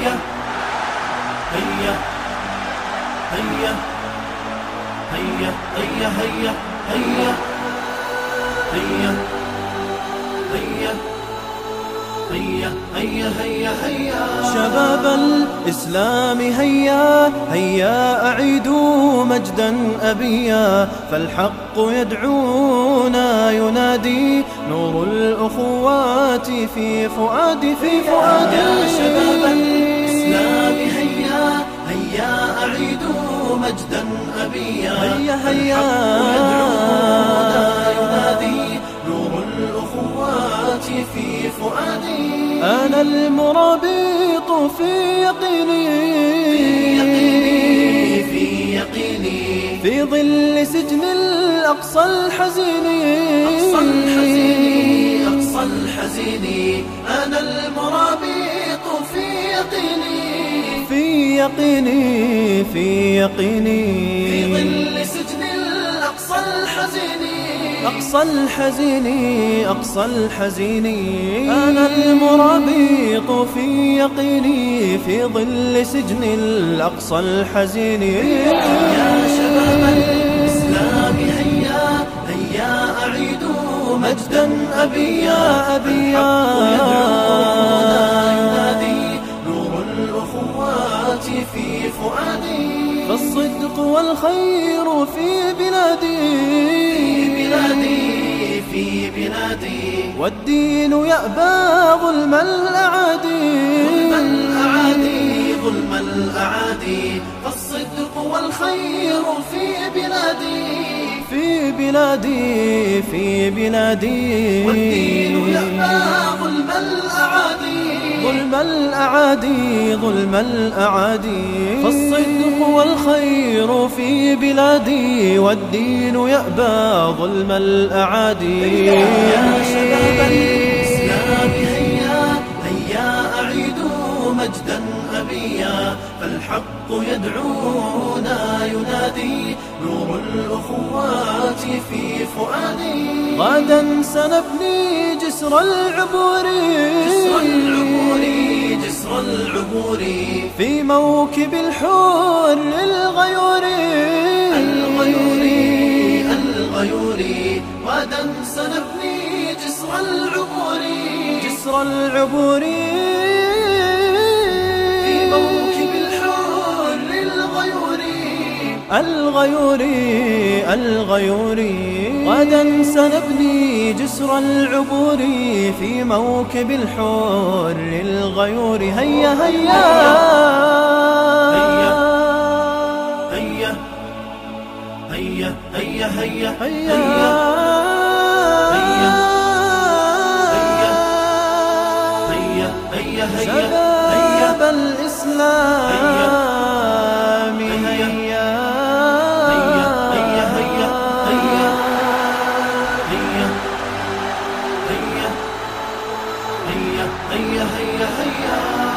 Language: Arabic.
هيا هيا هيا هيا هيا هيا هيا هيا هيا هيا هيا هيا شباب الإسلام هيا هيا أعيدوا مجدا أبيا، فالحق يدعونا ينادي، نور الأخوات في فؤادي يا شباب الإسلام هيا هيا أعيدوا مجدا أبيا، هيا هيا يدعونا ينادي، نور الأخوات في فؤادي. أنا المرابط في يقيني في يقيني في ظل سجن الأقصى الحزين، أقصى الحزين أقصى الحزين. أنا المرابط في يقيني في يقيني في يقيني في ظل سجن الأقصى الحزين أقصى الحزين أقصى الحزين. أنا المرابط في يقيني في ظل سجن الأقصى الحزين. يا شباب الإسلام هيا هيا أعيدوا مجدا أبيا، أبيا يدعونا ينادي، نور الأخوات في فؤادي. فالصدق والخير في بلادي في بلادي، والدين يأبى ظلم الأعادي ظلم الأعادي. فالصدق والخير في بلادي في بلادي والدين يأبى ظلم ظلم الأعادي. فالصدق والخير في بلادي، والدين يأبى ظلم الأعادي. يا شباب الإسلام هيا هيا أعيدوا مجدا أبيا، فالحق يدعونا ينادي، نور الأخوات في فؤادي. غدا سنبني جسر العبور جسر العبور في موكب الحور للغيور الغيور. غدا سنبني جسر العبور في موكب الحور الغيور. غدا سنبني جسر العبور في موكب الحور للغيور. هيا هيا هيا هيا هيا هيا هيا هيا شباب الإسلام هيا هيا هيا هيا